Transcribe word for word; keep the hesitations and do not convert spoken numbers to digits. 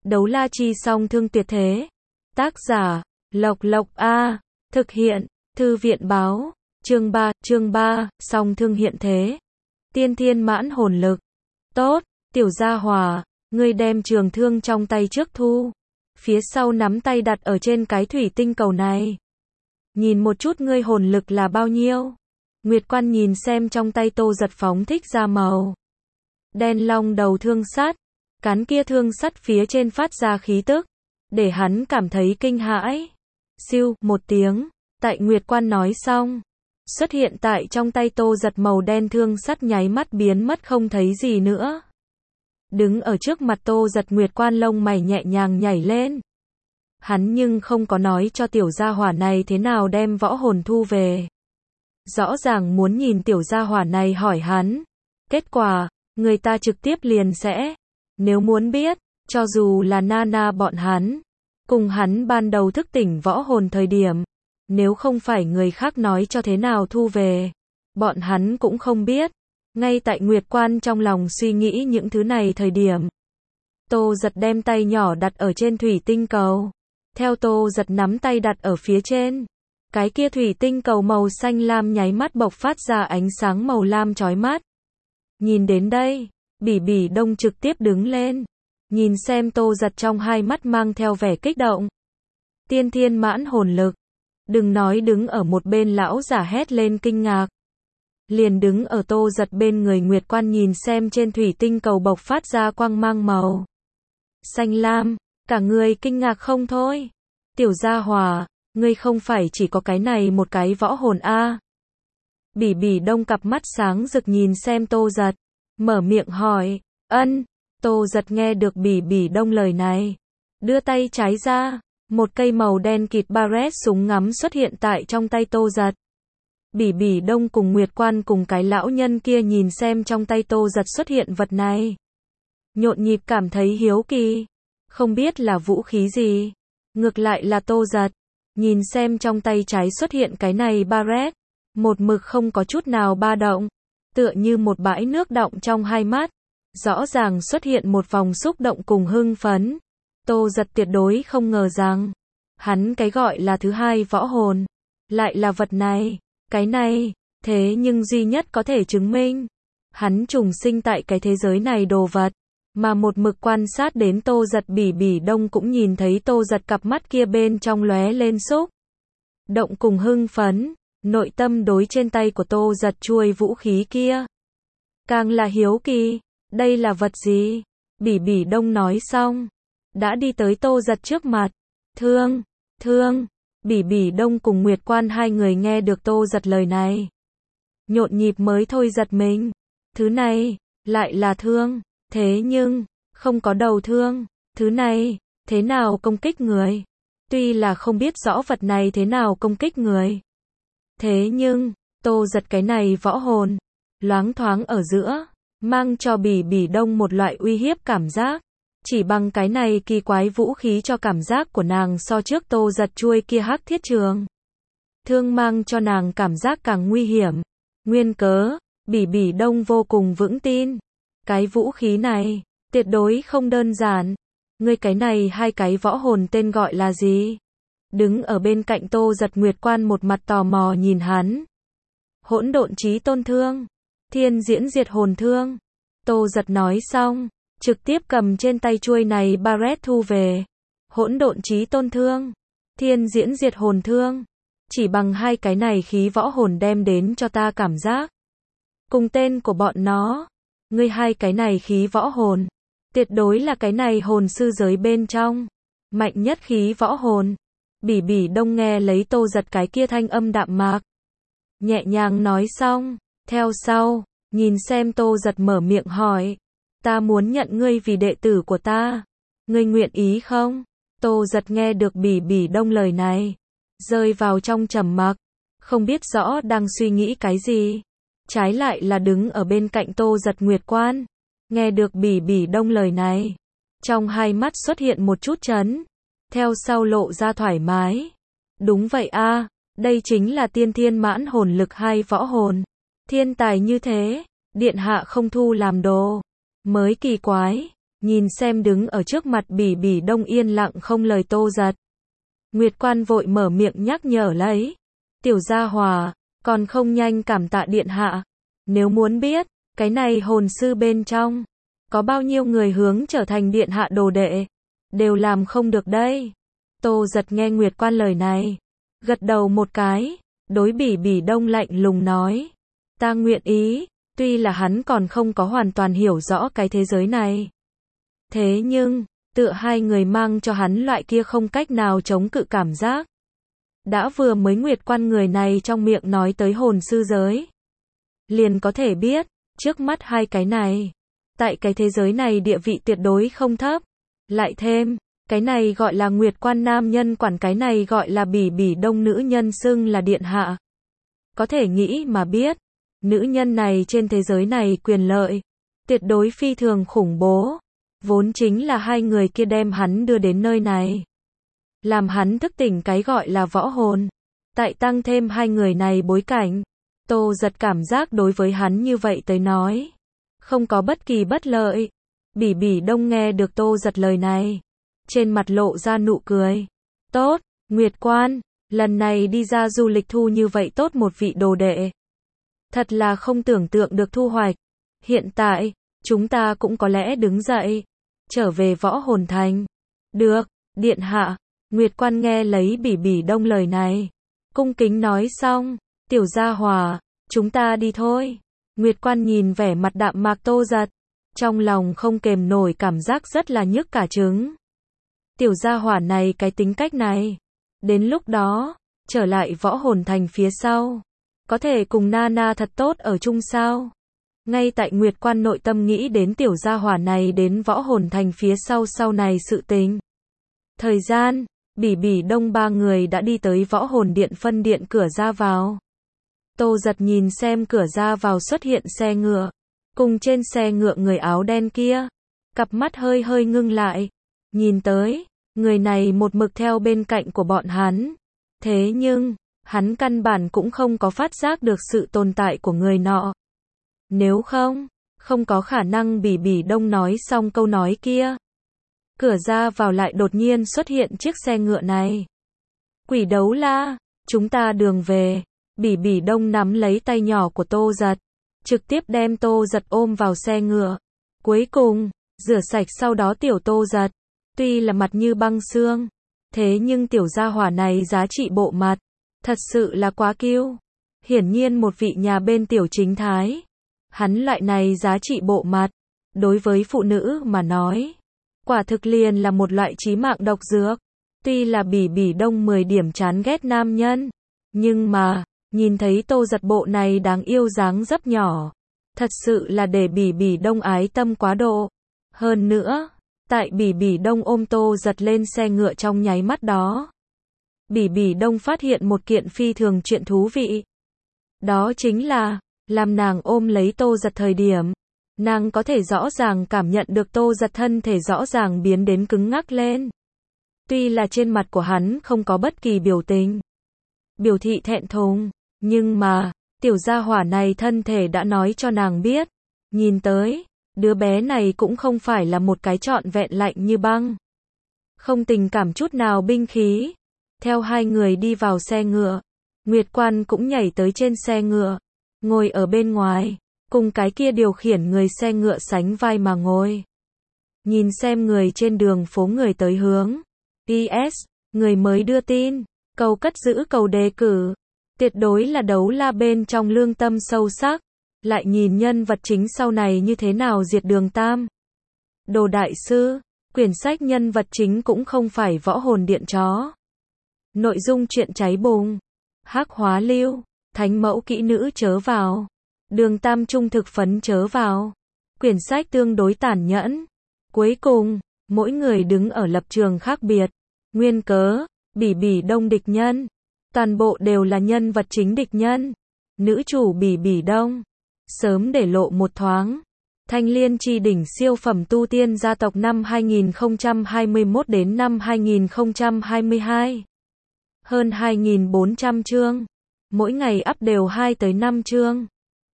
Đấu la chi song thương tuyệt thế. Tác giả, Lộc Lộc A. Thực hiện, Thư viện báo. Chương ba, chương ba, song thương hiện thế. Tiên thiên mãn hồn lực. Tốt, tiểu gia hòa, ngươi đem trường thương trong tay trước thu. Phía sau nắm tay đặt ở trên cái thủy tinh cầu này. Nhìn một chút ngươi hồn lực là bao nhiêu. Nguyệt Quan nhìn xem trong tay Tô Giật phóng thích ra màu đen long đầu thương sắt. Cán kia thương sắt phía trên phát ra khí tức, để hắn cảm thấy kinh hãi. Siêu, một tiếng, tại Nguyệt Quan nói xong, xuất hiện tại trong tay Tô Giật màu đen thương sắt nháy mắt biến mất không thấy gì nữa. Đứng ở trước mặt Tô Giật, Nguyệt Quan lông mày nhẹ nhàng nhảy lên. Hắn nhưng không có nói cho tiểu gia hỏa này thế nào đem võ hồn thu về. Rõ ràng muốn nhìn tiểu gia hỏa này hỏi hắn. Kết quả, người ta trực tiếp liền sẽ. Nếu muốn biết, cho dù là Nana bọn hắn, cùng hắn ban đầu thức tỉnh võ hồn thời điểm, nếu không phải người khác nói cho thế nào thu về, bọn hắn cũng không biết. Ngay tại Nguyệt Quan trong lòng suy nghĩ những thứ này thời điểm, Tô Giật đem tay nhỏ đặt ở trên thủy tinh cầu. Theo Tô Giật nắm tay đặt ở phía trên, cái kia thủy tinh cầu màu xanh lam nháy mắt bộc phát ra ánh sáng màu lam chói mắt. Nhìn đến đây, Bỉ Bỉ Đông trực tiếp đứng lên, nhìn xem Tô Giật trong hai mắt mang theo vẻ kích động. Tiên thiên mãn hồn lực. Đừng nói đứng ở một bên lão giả hét lên kinh ngạc. Liền đứng ở Tô Giật bên người Nguyệt Quan nhìn xem trên thủy tinh cầu bộc phát ra quang mang màu xanh lam, cả người kinh ngạc không thôi. Tiểu gia hòa, ngươi không phải chỉ có cái này một cái võ hồn a? À? Bỉ Bỉ Đông cặp mắt sáng rực nhìn xem Tô Giật, mở miệng hỏi. Ân. Tô Giật nghe được Bỉ Bỉ Đông lời này, đưa tay trái ra, một cây màu đen kịt Barret súng ngắm xuất hiện tại trong tay Tô Giật. Bỉ Bỉ Đông cùng Nguyệt Quan cùng cái lão nhân kia nhìn xem trong tay Tô Giật xuất hiện vật này, nhộn nhịp cảm thấy hiếu kỳ, không biết là vũ khí gì. Ngược lại là Tô Giật, nhìn xem trong tay trái xuất hiện cái này Barret, một mực không có chút nào ba động, tựa như một bãi nước đọng trong hai mắt, rõ ràng xuất hiện một vòng xúc động cùng hưng phấn. Tô Giật tuyệt đối không ngờ rằng, hắn cái gọi là thứ hai võ hồn, lại là vật này, cái này, thế nhưng duy nhất có thể chứng minh, hắn trùng sinh tại cái thế giới này đồ vật, mà một mực quan sát đến Tô Giật. Bỉ Bỉ Đông cũng nhìn thấy Tô Giật cặp mắt kia bên trong lóe lên xúc động cùng hưng phấn, nội tâm đối trên tay của Tô Giật chuôi vũ khí kia càng là hiếu kỳ, đây là vật gì? Bỉ Bỉ Đông nói xong, đã đi tới Tô Giật trước mặt. Thương, thương. Bỉ Bỉ Đông cùng Nguyệt Quan hai người nghe được Tô Giật lời này, nhộn nhịp mới thôi giật mình. Thứ này, lại là thương, thế nhưng, không có đầu thương, thứ này, thế nào công kích người? Tuy là không biết rõ vật này thế nào công kích người, thế nhưng, Tô Giật cái này võ hồn, loáng thoáng ở giữa, mang cho Bỉ Bỉ Đông một loại uy hiếp cảm giác. Chỉ bằng cái này kỳ quái vũ khí cho cảm giác của nàng so trước Tô Giật chuôi kia hắc thiết trường thương mang cho nàng cảm giác càng nguy hiểm. Nguyên cớ, Bỉ Bỉ Đông vô cùng vững tin, cái vũ khí này, tuyệt đối không đơn giản. Ngươi cái này hai cái võ hồn tên gọi là gì? Đứng ở bên cạnh Tô Giật, Nguyệt Quan một mặt tò mò nhìn hắn. Hỗn độn chí tôn thương, thiên diễn diệt hồn thương. Tô Giật nói xong, trực tiếp cầm trên tay chuôi này Barret thu về. Hỗn độn chí tôn thương, thiên diễn diệt hồn thương, chỉ bằng hai cái này khí võ hồn đem đến cho ta cảm giác, cùng tên của bọn nó, ngươi hai cái này khí võ hồn, tuyệt đối là cái này hồn sư giới bên trong mạnh nhất khí võ hồn. Bỉ Bỉ Đông nghe lấy Tô Giật cái kia thanh âm đạm mạc, nhẹ nhàng nói xong, theo sau, nhìn xem Tô Giật mở miệng hỏi. Ta muốn nhận ngươi vì đệ tử của ta, ngươi nguyện ý không? Tô Giật nghe được Bỉ Bỉ Đông lời này, rơi vào trong trầm mặc, không biết rõ đang suy nghĩ cái gì. Trái lại là đứng ở bên cạnh Tô Giật Nguyệt Quan, nghe được Bỉ Bỉ Đông lời này, trong hai mắt xuất hiện một chút chấn, theo sau lộ ra thoải mái. Đúng vậy a, đây chính là tiên thiên mãn hồn lực hai võ hồn, thiên tài như thế, điện hạ không thu làm đồ, mới kỳ quái. nhìn xem đứng ở trước mặt Bỉ Bỉ Đông yên lặng không lời Tô Giật. Nguyệt Quan vội mở miệng nhắc nhở lấy. Tiểu gia hòa, còn không nhanh cảm tạ điện hạ. Nếu muốn biết, cái này hồn sư bên trong, có bao nhiêu người hướng trở thành điện hạ đồ đệ, đều làm không được đây. Tô Giật nghe Nguyệt Quan lời này, gật đầu một cái, đối Bỉ Bỉ Đông lạnh lùng nói. Ta nguyện ý, tuy là hắn còn không có hoàn toàn hiểu rõ cái thế giới này. Thế nhưng, tựa hai người mang cho hắn loại kia không cách nào chống cự cảm giác. Đã vừa mới Nguyệt Quan người này trong miệng nói tới hồn sư giới, liền có thể biết, trước mắt hai cái này, tại cái thế giới này địa vị tuyệt đối không thấp. Lại thêm, cái này gọi là Nguyệt Quan nam nhân quản cái này gọi là Bỉ Bỉ Đông nữ nhân xưng là điện hạ. Có thể nghĩ mà biết, nữ nhân này trên thế giới này quyền lợi, tuyệt đối phi thường khủng bố. Vốn chính là hai người kia đem hắn đưa đến nơi này, làm hắn thức tỉnh cái gọi là võ hồn. Tại tăng thêm hai người này bối cảnh, Tô Giật cảm giác đối với hắn như vậy tới nói, không có bất kỳ bất lợi. Bỉ Bỉ Đông nghe được Tô Giật lời này, trên mặt lộ ra nụ cười. Tốt, Nguyệt Quan, lần này đi ra du lịch thu như vậy tốt một vị đồ đệ. Thật là không tưởng tượng được thu hoạch. Hiện tại, chúng ta cũng có lẽ đứng dậy, trở về võ hồn thành. Được, điện hạ. Nguyệt Quan nghe lấy Bỉ Bỉ Đông lời này, cung kính nói xong. Tiểu gia hòa, chúng ta đi thôi. Nguyệt Quan nhìn vẻ mặt đạm mạc Tô Giật, trong lòng không kềm nổi cảm giác rất là nhức cả trứng. Tiểu gia hỏa này cái tính cách này, đến lúc đó, trở lại võ hồn thành phía sau, có thể cùng Nana thật tốt ở chung sao? Ngay tại Nguyệt Quan nội tâm nghĩ đến tiểu gia hỏa này đến võ hồn thành phía sau sau này sự tình. Thời gian, Bỉ Bỉ Đông ba người đã đi tới võ hồn điện phân điện cửa ra vào. Tô Giật nhìn xem cửa ra vào xuất hiện xe ngựa, cùng trên xe ngựa người áo đen kia, cặp mắt hơi hơi ngưng lại, nhìn tới, người này một mực theo bên cạnh của bọn hắn. Thế nhưng, hắn căn bản cũng không có phát giác được sự tồn tại của người nọ. Nếu không, không có khả năng Bỉ Bỉ Đông nói xong câu nói kia. Cửa ra vào lại đột nhiên xuất hiện chiếc xe ngựa này. Quỷ đấu la, chúng ta đường về. Bỉ Bỉ Đông nắm lấy tay nhỏ của Tô Giật, trực tiếp đem Tô Giật ôm vào xe ngựa. Cuối cùng, rửa sạch sau đó tiểu Tô Giật, tuy là mặt như băng xương, thế nhưng tiểu gia hỏa này giá trị bộ mặt, thật sự là quá kiêu. Hiển nhiên một vị nhà bên tiểu chính thái, hắn loại này giá trị bộ mặt, đối với phụ nữ mà nói, quả thực liền là một loại chí mạng độc dược. Tuy là Bỉ Bỉ Đông mười điểm chán ghét nam nhân, nhưng mà, nhìn thấy Tô Giật bộ này đáng yêu dáng dấp nhỏ, thật sự là để Bỉ Bỉ Đông ái tâm quá độ. Hơn nữa, tại Bỉ Bỉ Đông ôm Tô Giật lên xe ngựa trong nháy mắt đó, Bỉ Bỉ Đông phát hiện một kiện phi thường chuyện thú vị. Đó chính là, làm nàng ôm lấy Tô Giật thời điểm, nàng có thể rõ ràng cảm nhận được Tô Giật thân thể rõ ràng biến đến cứng ngắc lên. Tuy là trên mặt của hắn không có bất kỳ biểu tình, biểu thị thẹn thùng, nhưng mà, tiểu gia hỏa này thân thể đã nói cho nàng biết, nhìn tới, đứa bé này cũng không phải là một cái trọn vẹn lạnh như băng, không tình cảm chút nào binh khí. Theo hai người đi vào xe ngựa, Nguyệt Quan cũng nhảy tới trên xe ngựa, ngồi ở bên ngoài, cùng cái kia điều khiển người xe ngựa sánh vai mà ngồi. Nhìn xem người trên đường phố người tới hướng. pê ét, người mới đưa tin, cầu cất giữ cầu đề cử. Tuyệt đối là đấu la bên trong lương tâm sâu sắc. Lại nhìn nhân vật chính sau này như thế nào diệt Đường Tam. Đồ đại sư, quyển sách nhân vật chính cũng không phải võ hồn điện chó. Nội dung truyện cháy bùng. Hắc hóa lưu, thánh mẫu kỹ nữ chớ vào. Đường Tam trung thực phấn chớ vào. Quyển sách tương đối tàn nhẫn. Cuối cùng, mỗi người đứng ở lập trường khác biệt. Nguyên cớ, Bỉ Bỉ Đông địch nhân. Toàn bộ đều là nhân vật chính địch nhân. Nữ chủ Bỉ Bỉ Đông. Sớm để lộ một thoáng. Thanh Liên chi đỉnh siêu phẩm tu tiên gia tộc năm hai nghìn không trăm hai mươi mốt đến năm hai nghìn không trăm hai mươi hai. Hơn hai nghìn bốn trăm chương. Mỗi ngày up đều hai tới năm chương.